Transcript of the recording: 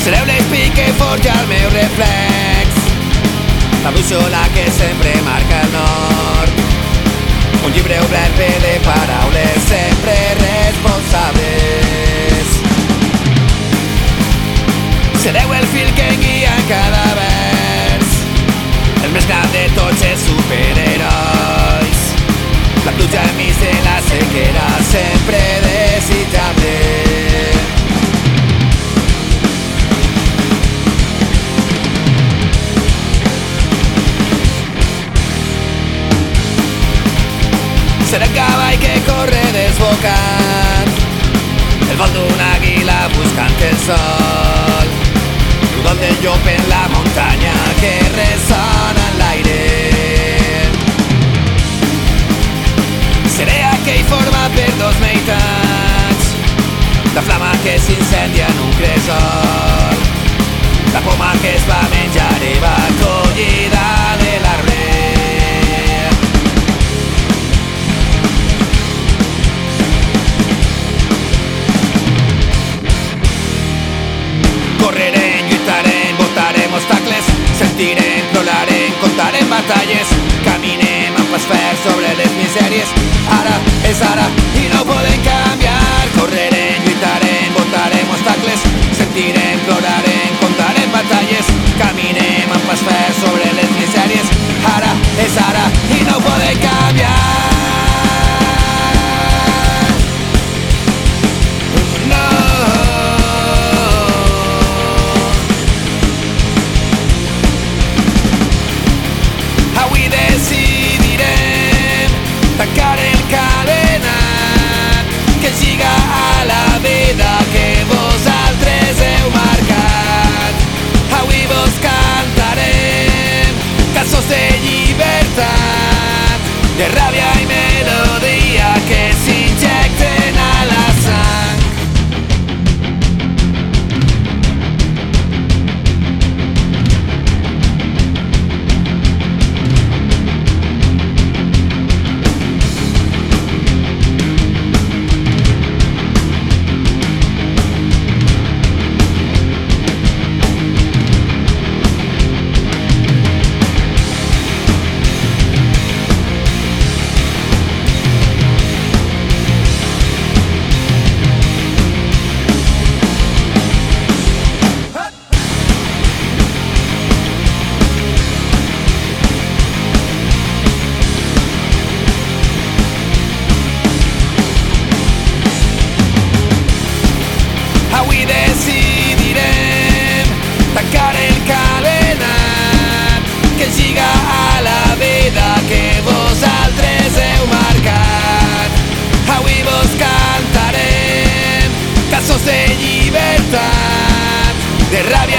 Sereu l'espic que forja el meu reflex, la brúixola que sempre marca el nord, un llibre obert ple de paraules sempre responsables. Sereu el fil que guia en cada vers, el més gran de tots els superherois, la pluja enmig de la sequera sempre desitjable. Serà el cavall que corre desbocat, el vol d'una àguila buscant el sol, l'udol del llop en la muntanya que ressona en l'aire. Seré aquell format per dos meitats, la flama que s'incendia en un cresol, la poma que es va menjar i va collida de l'arbre. Correrem, lluitarem, botarem obstacles, sentirem, plorarem, contarem batalles, caminem amb pas ferm sobre les misèries. Ara és ara i no podem canviar. Correrem, lluitarem, botarem obstacles, sentirem, plorarem, contarem batalles, caminem amb pas ferm sobre les misèries. Ara és ara i no podem canviar. Tancar el cadenat que lliga a la vida que vosaltres heu marcat. Avui vos cantarem cançons de llibertat, de ràbia i melodia que s'injecten a la sang. Avui decidirem tancar el cadenat que lliga a la vida que vosaltres heu marcat. Avui vos cantarem cançons de llibertat, de ràbia